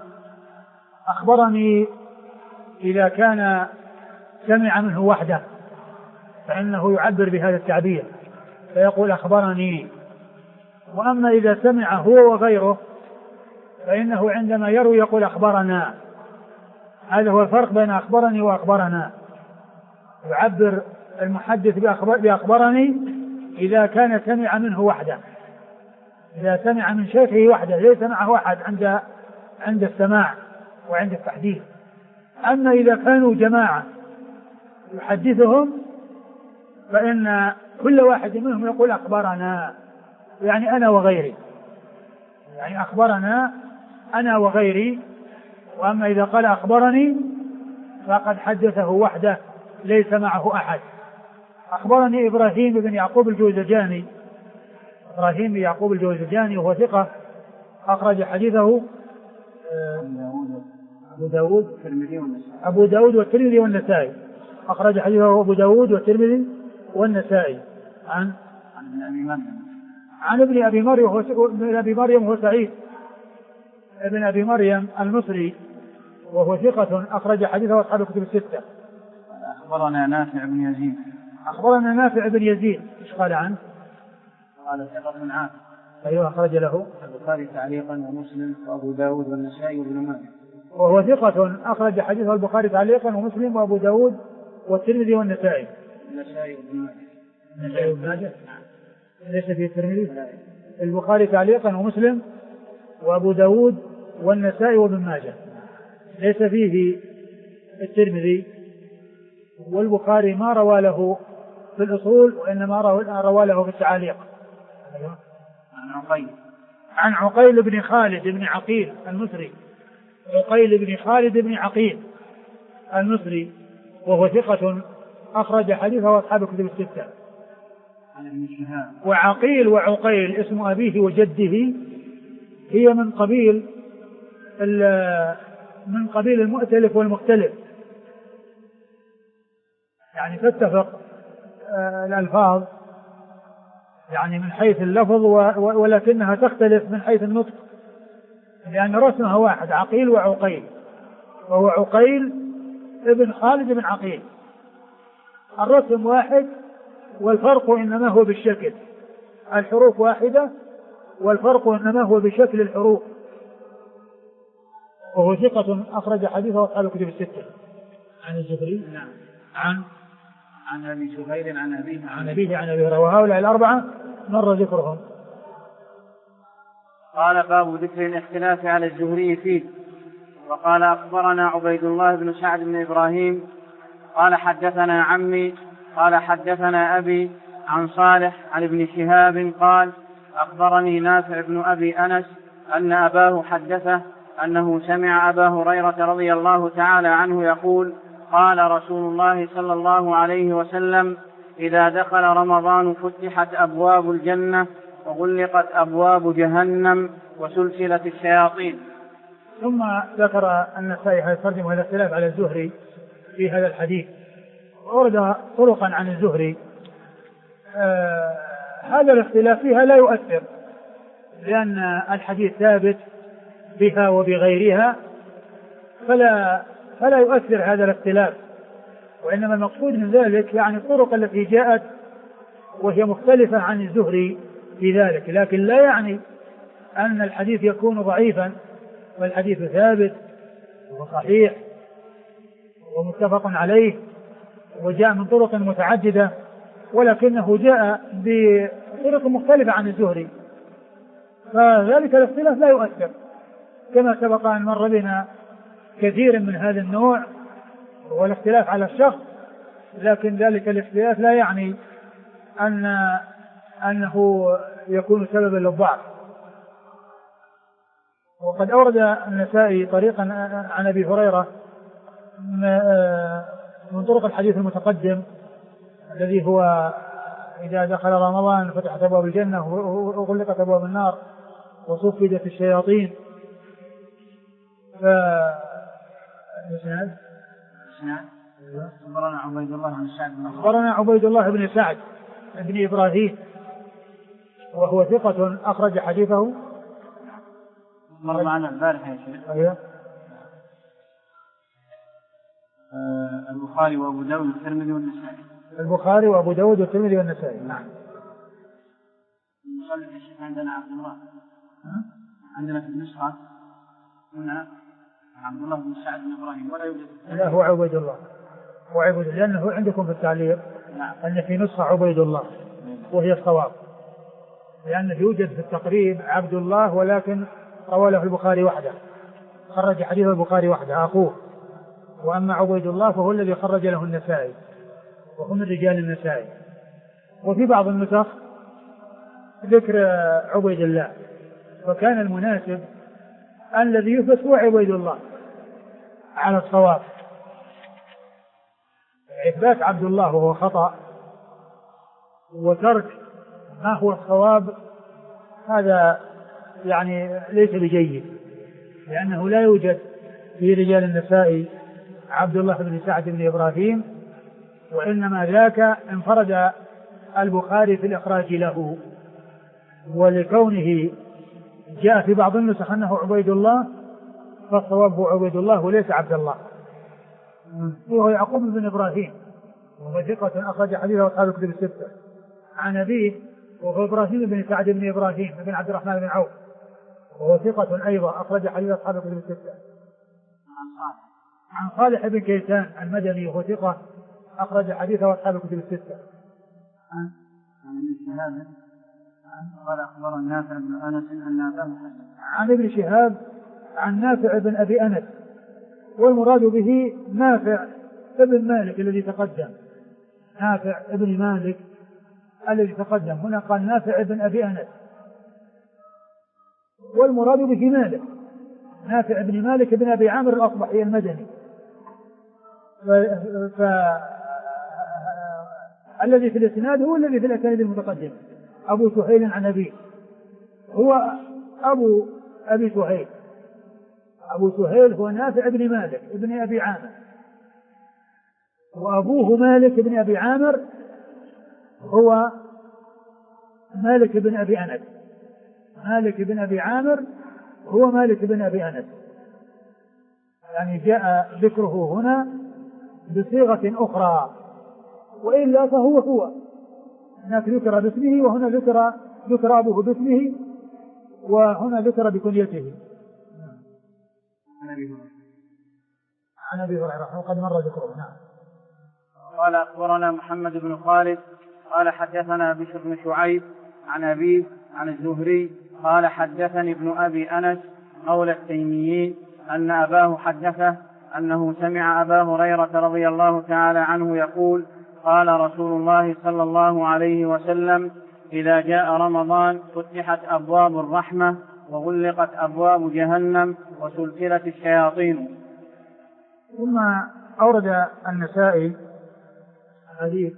أخبرني إذا كان سمع منه وحده فإنه يعبر بهذا التعبير فيقول أخبرني، وأما إذا سمع هو وغيره فإنه عندما يروي يقول أخبرنا. هذا هو الفرق بين أخبرني وأخبرنا. يعبر المحدث بأخبرني إذا كان سمع منه وحده، إذا سمع من شيخه وحده ليس معه أحد عند السماع وعند التحديث. أما إذا كانوا جماعة يحدثهم فإن كل واحد منهم يقول أخبرنا، يعني أنا وغيري، يعني أخبرنا أنا وغيري. وأما إذا قال أخبرني فقد حدثه وحده ليس معه أحد. أخبرني إبراهيم بن يعقوب الجوزجاني، إبراهيم بن يعقوب الجوزجاني وهو ثقة أخرج حديثه أبو داود والترمذي والنسائي، أخرج حديثه أبو داود والترمذي والنسائي عن ابن أبي مريم هو سعيد ابن أبي مريم المصري وهو ثقة أخرج حديثه أصحاب الكتب الستة. أخبرنا نافع بن يزيد. أخبرنا نافع بن يزيد. إيش قال عنه؟ قال ثقة عاقل. أيوه أخرج له البخاري تعليقا ومسلم وأبو داود والنسائي وابن ماجه. وهو ثقة أخرج حديثه البخاري تعليقا ومسلم وأبو داود والترمذي والنسائي. النسائي وابن ماجه. النسائي وابن ماجه ليس فيه الترمذي. البخاري تعليقا ومسلم وأبو داود والنسائي وابن ماجه ليس فيه الترمذي. والبخاري ما روى له في الأصول وإنما روى له في التعاليق. عن عقيل بن خالد بن عقيل المصري، عقيل بن خالد بن عقيل المصري وهو ثقة أخرج حديثه أصحاب الكتب الستة. وعقيل وعقيل اسم أبيه وجده هي من قبيل المؤتلف والمختلف، يعني تتفق الألفاظ يعني من حيث اللفظ ولكنها تختلف من حيث النطق، لأن رسمها واحد عقيل وعقيل، وهو عقيل ابن خالد بن عقيل. الرسم واحد والفرق إنما هو بالشكل، الحروف واحدة والفرق إنما هو بشكل الحروف. وهو ثقة أخرج حديثه أصحاب الكتب الستة. عن الزهري نعم. عن أبي سهيل عن أبيه عن أبي هريرة، وهؤلاء الأربعة مر ذكرهم. قال باب ذكر الاختلاف على الزهري فيه. وقال أخبرنا عبيد الله بن سعد بن إبراهيم قال حدثنا عمي قال حدثنا أبي عن صالح عن ابن شهاب قال أخبرني نافع بن أبي أنس أن أباه حدثه أنه سمع أبا هريرة رضي الله تعالى عنه يقول قال رسول الله صلى الله عليه وسلم إذا دخل رمضان فتحت أبواب الجنة وغلقت أبواب جهنم وسلسلة الشياطين. ثم ذكر النسائي هذا الترجمة وهذا الاختلاف على الزهري في هذا الحديث، ورد طرقا عن الزهري. هذا الاختلاف فيها لا يؤثر، لأن الحديث ثابت بها وبغيرها، فلا يؤثر هذا الاختلاف. وإنما المقصود من ذلك يعني الطرق التي جاءت وهي مختلفة عن الزهري في ذلك، لكن لا يعني أن الحديث يكون ضعيفا، والحديث ثابت وصحيح ومتفق عليه وجاء من طرق متعددة، ولكنه جاء بطرق مختلفة عن الزهري، فذلك الاختلاف لا يؤثر. كما سبق أن مر بنا كثير من هذا النوع والاختلاف على الشخص، لكن ذلك الاختلاف لا يعني أنه يكون سببا للضعف. وقد أورد النسائي طريقا عن أبي هريرة من طرق الحديث المتقدم الذي هو إذا دخل رمضان فتحت أبواب الجنة وغلقت أبواب النار وصفدت الشياطين. أخبرنا عبيد الله بن سعد بن إبراهيم وهو ثقة أخرج حديثه مر معنا البارحة يا شيخ. أيوه. البخاري وأبو داود والترمذي والنسائي. البخاري وأبو داود والترمذي والنسائي. نعم. المصنف يا شيخ عندنا عبد الله. عندنا في النسخة هنا عبد الله بن سعد بن إبراهيم ولا يوجد. لا هو عبيد الله. وعبيد الله لأنه عندكم في التعليق. نعم. أن في نسخة عبيد الله وهي الصواب، لأنه يوجد في التقريب عبد الله ولكن روى له البخاري وحده، خرج حديث البخاري وحده، أخوه وأما عبيد الله فهو الذي خرج له النسائي وهو من رجال النسائي. وفي بعض النسخ ذكر عبيد الله، فكان المناسب الذي يثبت هو عبيد الله على الصواب. إثبات عبد الله وهو خطأ، وترك ما هو الصواب هذا يعني ليس بجيد، لأنه لا يوجد في رجال النسائي عبد الله بن سعد بن إبراهيم، وإنما ذاك انفرد البخاري في الإخراج له، ولكونه جاء في بعض النسخ أنه عبيد الله فالصواب هو عبيد الله وليس عبد الله. وهو يعقوب بن إبراهيم وهو ثقة أخرج حديثه أصحاب الكتب الستة عن أبيه، وهو إبراهيم بن سعد بن إبراهيم بن عبد الرحمن بن عوف وهو ثقة أيضا أخرج حديث أصحاب الكتب الستة. عن صالح بن كيسان المدني وهو ثقة أخرج حديثه أصحاب الكتب الستة. قال أخبرنا نافع بن أنس أن أباه عن ابن شهاب عن نافع بن أبي أنس، والمراد به نافع ابن مالك الذي تقدم، نافع ابن مالك الذي تقدم. هنا قال نافع ابن أبي أنس، والمراد به مالك، نافع ابن مالك ابن أبي عامر الأصبحي المدني. الذي في الإسناد هو الذي في الأسانيد المتقدمة، أبو سهيل عن أبيه، هو أبو أبي سهيل، أبو سهيل هو نافع بن مالك ابن أبي عامر، وأبوه مالك بن أبي عامر هو مالك بن أبي أنس، مالك بن أبي عامر هو مالك بن أبي أنس، يعني جاء ذكره هنا بصيغة أخرى، وإلا فهو هو، هناك ذكر باسمه وهنا ذكر أبوه باسمه وهنا ذكر بكنيته. عن أبي هريرة وقد مر ذكره. نعم. قال أخبرنا محمد بن خالد قال حدثنا بشر بن شعيب عن أبيه عن الزهري قال حدثني ابن أبي أنس مولى التيميين أن أباه حدثه أنه سمع أبا هريرة رضي الله تعالى عنه يقول قال رسول الله صلى الله عليه وسلم إذا جاء رمضان فتحت أبواب الرحمة وغلقت أبواب جهنم وسلسلت الشياطين. ثم أورد النسائي حديث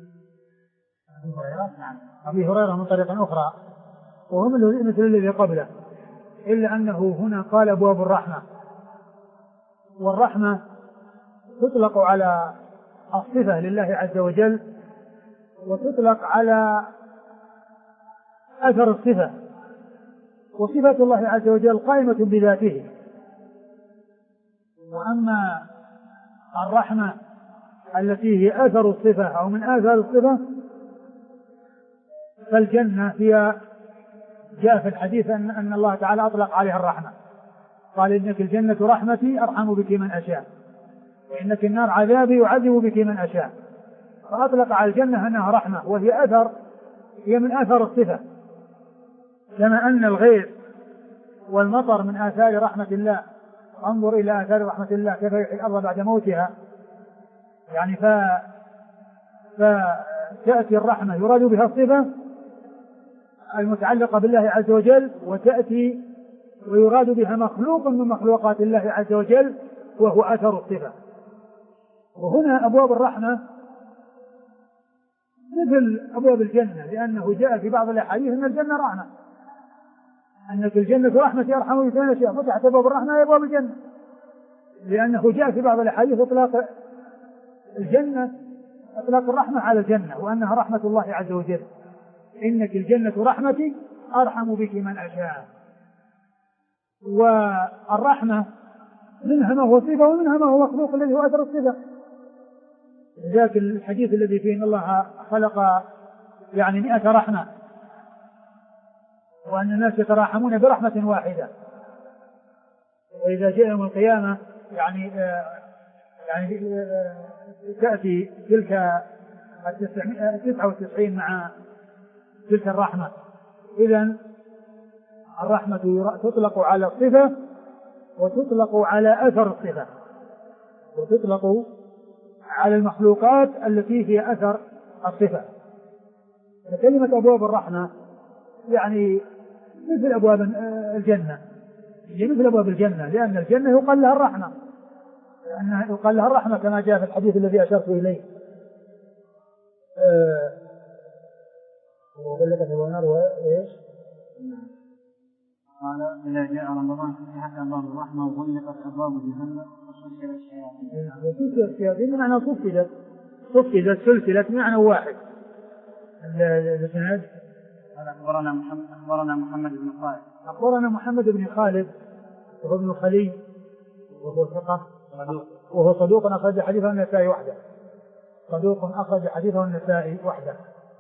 أبي هريرة من طريق أخرى وهو مثل الذي قبله، إلا أنه هنا قال أبواب الرحمة، والرحمة تطلق على الصفة لله عز وجل وتطلق على أثر الصفة، وصفة الله عز وجل قائمة بذاته. وأما الرحمة التي هي أثر الصفة أو من آثار الصفة فالجنة هي جاء في الحديث أن الله تعالى أطلق عليها الرحمة، قال إنك الجنة رحمتي أرحم بك من أشاء، وإنك النار عذابي يعذب بك من أشاء، فأطلق على الجنة أنها رحمة وهي أثر، هي من آثار الصفة، كما أن الغيث والمطر من آثار رحمة الله. انظر إلى آثار رحمة الله كيف يحيي الأرض بعد موتها، يعني فتأتي الرحمة يراد بها الصفة المتعلقة بالله عز وجل، وتأتي ويراد بها مخلوق من مخلوقات الله عز وجل وهو أثر الصفة. وهنا أبواب الرحمة مثل أبواب الجنة، لأنه جاء في بعض الأحاديث أن الجنة رحمة، أنك الجنة رحمتي أرحم بك من أشياء، فتحت أبواب الرحمة هي أبواب الجنة، لأنه جاء في بعض الأحاديث إطلاق الجنة، إطلاق الرحمة على الجنة وأنها رحمة الله عز وجل، إنك الجنة رحمتي أرحم بك من أشاء. والرحمة منها ما هو صفة ومنها ما هو مخلوق الذي هو أثر الصفة، ذاك الحديث الذي فيه إن الله خلق يعني 100 رحمة وأن الناس يتراحمون برحمة واحدة، وإذا جاء يوم القيامة يعني تأتي تلك 99 مع تلك الرحمة. إذن الرحمة تطلق على الصفة وتطلق على أثر الصفة، وتطلق على المخلوقات التي فيها أثر الصفة. فكلمة أبواب الرحمة يعني مثل أبواب الجنة، هي مثل أبواب الجنة، لأن الجنة يقال لها الرحمة، لأنها يقال لها الرحمة كما جاء في الحديث الذي أشرت إليه. وغلقت النار وإيش؟ قال إذا جاء رمضان فتحت أبواب الرحمة وغلقت أبواب جهنم وسلسلت الشياطين. سلسلة الشياطين بمعنى صفدت سلسلة بمعنى واحد. الإسناد أخبرنا محمد بن خالد. أخبرنا محمد بن خالد وهو ابن خلي وهو ثقة وهو صدوق أخرج حديثه النسائي وحده. صدوق أخرج حديثه النسائي وحده.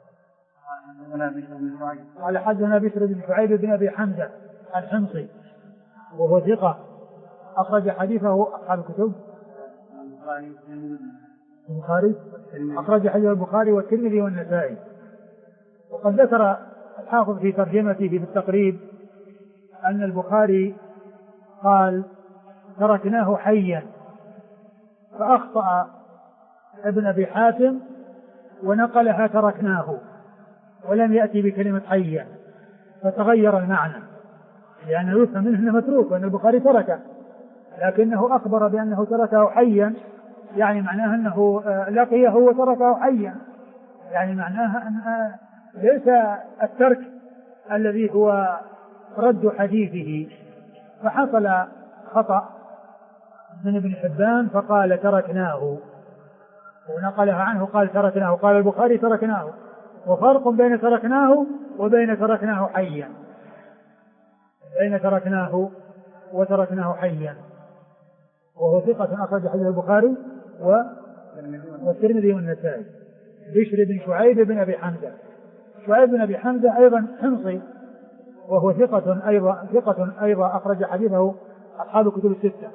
قال حدثنا بشر بن شعيب بن أبي حمزة الحمصي وهو ثقة أخرج حديثه أصحاب الكتب. البخاري أخرج حديث البخاري والترمذي والنسائي. وقد ذكر الحافظ في ترجمته في التقريب أن البخاري قال تركناه حيا، فأخطأ ابن أبي حاتم ونقلها تركناه ولم يأتي بكلمة حيا، فتغير المعنى، لأنه يفهم منه أنه متروك وأن البخاري تركه، لكنه أخبر بأنه تركه حيا، يعني معناه أنه لقيه وتركه حيا، يعني معناه أن ليس الترك الذي هو رد حديثه. فحصل خطأ من ابن حبان فقال تركناه ونقلها عنه قال تركناه، قال البخاري تركناه، وفرق بين تركناه وبين تركناه حيا، بين تركناه وتركناه حيا. وهو ثقة أخرج حديث البخاري والترمذي والنسائي. بشر بن شعيب بن أبي حمزة، شعيب بن أبي حمزة أيضا حمصي وهو ثقة أيضا أخرج حديثه أصحاب الكتب الستة.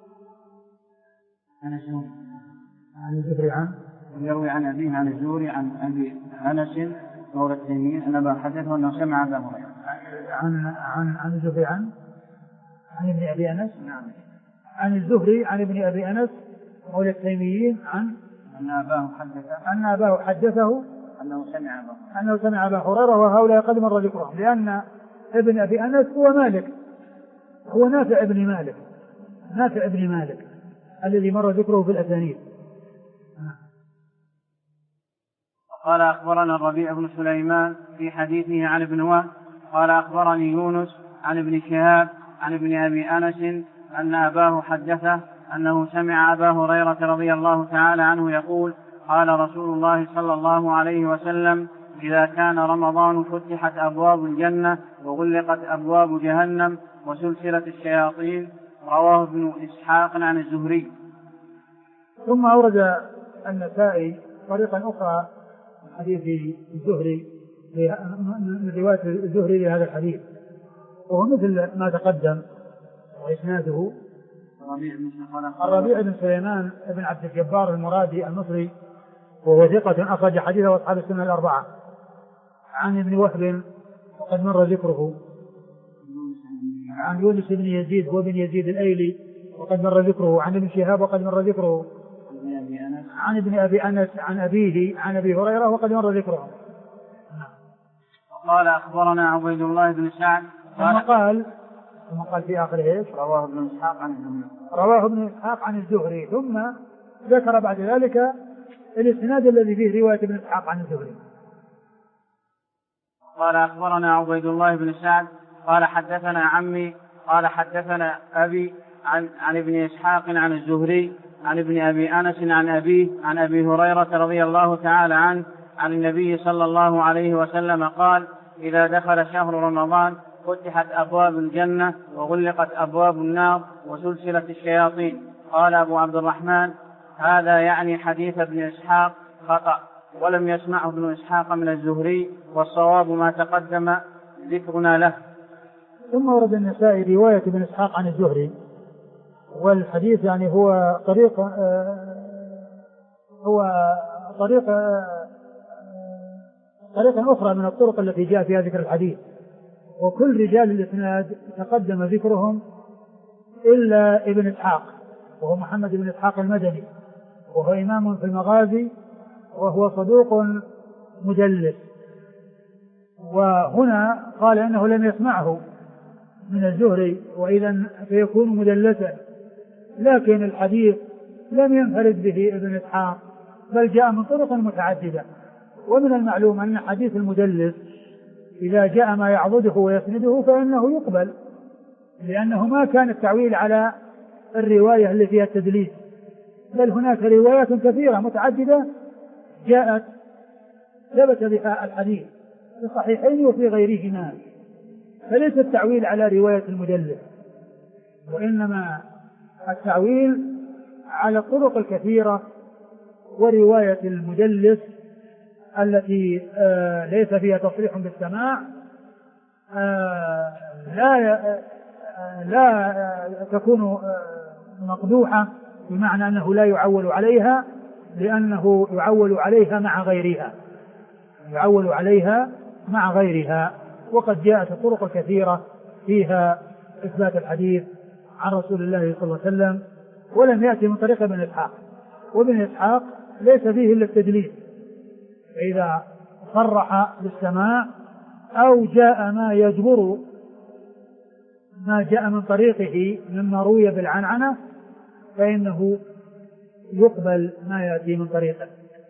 عن الزهري يروي عن أبيه عن الزهري عن أبي أنس مولى التيميين أن أبا حدثه أنه سمع أبا هريرة. عن الزهري عن ابن أبي أنس. نعم. عن الزهري عن ابن أبي أنس مولى التيميين أن أباه حدثه أنه سمع أبا هريرة، وهؤلاء قد مر ذكرهم، لأن ابن أبي أنس هو مالك، هو نافع ابن مالك الذي مر ذكره في الأسانيد. قال أخبرنا الربيع بن سليمان في حديثه عن ابن وهب قال أخبرني يونس عن ابن شهاب عن ابن أبي أنس أن أباه حدثه أنه سمع أبا هريرة رضي الله تعالى عنه يقول قال رسول الله صلى الله عليه وسلم إذا كان رمضان فتحت أبواب الجنة وغلقت أبواب جهنم وسلسلة الشياطين. رواه ابن إسحاق عن الزهري. ثم أورد النسائي طريقا أخرى من حديث الزهري من رواية الزهري لهذا الحديث، وهو مثل ما تقدم، وإسناده الربيع بن سليمان بن عبد الجبار المرادي المصري وهو ثقة أخرج حديثه أصحاب السنة الأربعة. عن ابن وهب وقد مر ذكره. عن يونس بن يزيد وابن يزيد الأيلي وقد مر ذكره. عن ابن شهاب وقد مر ذكره. عن ابن أبي أنس عن أبيه عن أبي هريرة وقد مر ذكره. قال أخبرنا عبيد الله بن سعد ثم قال في آخره إيش؟ رواه ابن إسحاق عن الزهري. ثم ذكر بعد ذلك الاسناد الذي فيه رواية ابن إسحاق عن الزهري. قال أخبرنا عبيد الله بن سعد قال حدثنا عمي قال حدثنا أبي عن ابن إسحاق عن الزهري عن ابن أبي أنس عن أبيه عن أبي هريرة رضي الله تعالى عنه عن النبي صلى الله عليه وسلم قال إذا دخل شهر رمضان فتحت أبواب الجنة وغلقت أبواب النار وسلسلة الشياطين. قال أبو عبد الرحمن هذا يعني حديث ابن إسحاق خطأ ولم يسمعه ابن إسحاق من الزهري، والصواب ما تقدم ذكرنا له. ثم ورد النسائي رواية ابن إسحاق عن الزهري، والحديث يعني هو طريقة أخرى من الطرق التي جاء فيها ذكر الحديث، وكل رجال الإسناد تقدم ذكرهم إلا ابن إسحاق، وهو محمد بن إسحاق المدني، وهو إمام في المغازي، وهو صدوق مدلس. وهنا قال إنه لم يسمعه من الزهري، وإذا فيكون مدلسا، لكن الحديث لم ينفرد به ابن إسحاق بل جاء من طرق متعددة. ومن المعلوم أن حديث المدلس إذا جاء ما يعضده ويسنده فإنه يقبل، لأنه ما كان التعويل على الرواية اللي فيها التدليس، بل هناك روايات كثيرة متعددة جاءت ثبت بها الحديث في الصحيحين وفي غيرهما، فليس التعويل على رواية المدلس، وإنما التعويل على الطرق الكثيرة ورواية المدلس التي ليس فيها تصريح بالسماع لا تكون مقدوحة، بمعنى أنه لا يعول عليها، لأنه يعول عليها مع غيرها. وقد جاءت الطرق الكثيرة فيها إثبات الحديث عن رسول الله صلى الله عليه وسلم، ولم يأتي من طريق ابن إسحاق، وابن إسحاق ليس فيه إلا التدليس، فإذا صرح بالسماع أو جاء ما يجبر ما جاء من طريقه مما روي بالعنعنة فإنه يقبل ما يأتي من طريقه.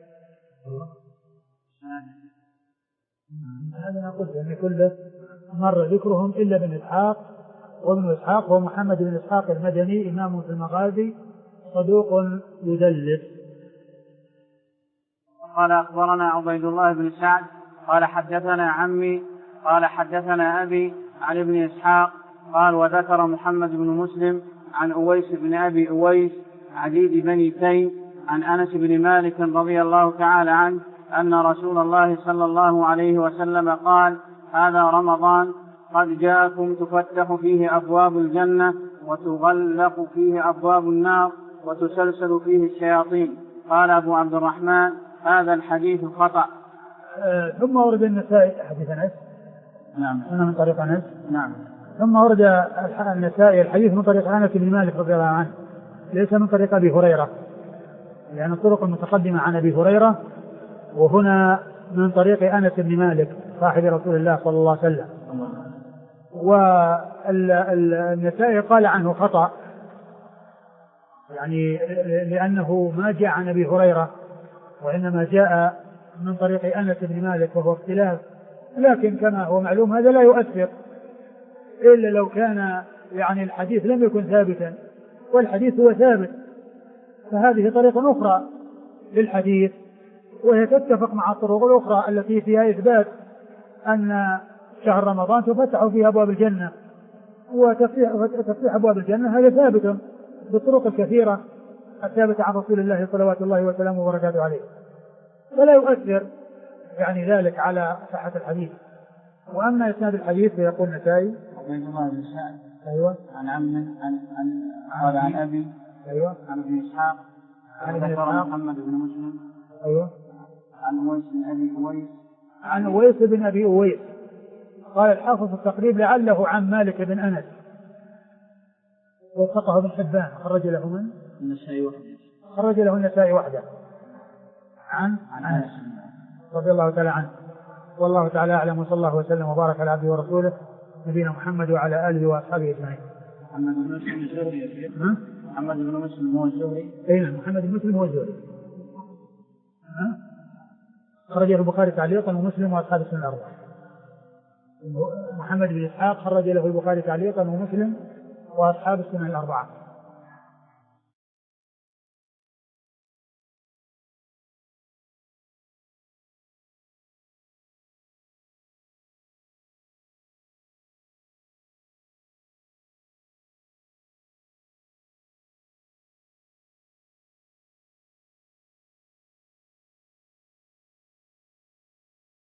هذا نقول أن كله مر ذكرهم إلا ابن إسحاق، وابن إسحاق هو محمد بن إسحاق المدني، إمام في المغازي، صدوق يدلس. قال أخبرنا عبيد الله بن سعد قال حدثنا عمي قال حدثنا أبي عن ابن إسحاق قال وذكر محمد بن مسلم عن أويس بن أبي أويس عديد بني تيم عن أنس بن مالك رضي الله تعالى عنه أن رسول الله صلى الله عليه وسلم قال هذا رمضان قد جاءكم تفتح فيه أبواب الجنة وتغلق فيه أبواب النار وتسلسل فيه الشياطين. قال أبو عبد الرحمن هذا الحديث خطأ. ثم ورد النسائي حديث أنس. نعم. من طريق أنس. نعم. ثم ورد النسائي الحديث من طريق أنس بن مالك رضي الله عنه، ليس من طريق أبي هريرة، لأن الطرق المتقدمة عن أبي هريرة، وهنا من طريق أنس بن مالك صاحب رسول الله صلى الله عليه وسلم. والنسائي قال عنه خطأ، يعني لأنه ما جاء عن أبي هريرة، وإنما جاء من طريق أنس بن مالك، وهو اختلاف، لكن كما هو معلوم هذا لا يؤثر إلا لو كان يعني الحديث لم يكن ثابتا، والحديث هو ثابت، فهذه طريقة أخرى للحديث، وهي تتفق مع الطرق الأخرى التي فيها إثبات أن شهر رمضان تفتح فيها أبواب الجنة، وتفتح أبواب الجنة هذا ثابت بالطرق الكثيرة الثابتة عن رسول الله صلوات الله وسلامه وبركاته عليه، فلا يؤثر يعني ذلك على صحة الحديث. وأما إسناد الحديث فيقول النسائي عبيد الله بن سعد أيوة عن عمه عن أبي أيوة عن ابن إسحاق عن محمد بن مسلم أيوة عن أويس بن أبي أويس عن أويس بن أبي أويس. قال الحافظ في التقريب لعله عن مالك بن أنس، وثقه ابن حبان، خرج له من النسائي وحده، خرج له النسائي وحده عن أنس رضي الله تعالى عنه. والله تعالى أعلم، وصلى الله وسلم وبارك على عبده ورسوله نبينا محمد وعلى آله وأصحابه أجمعين. محمد بن مسلم الزهري يا شيخ. محمد بن مسلم هو الزهري. أين محمد بن مسلم هو الزهري. خرج البخاري تعليقا ومسلم وأصحاب السنن الأربعة. محمد بن إسحاق خرج له البخاري تعليقا ومسلم وأصحاب السنن الأربعة.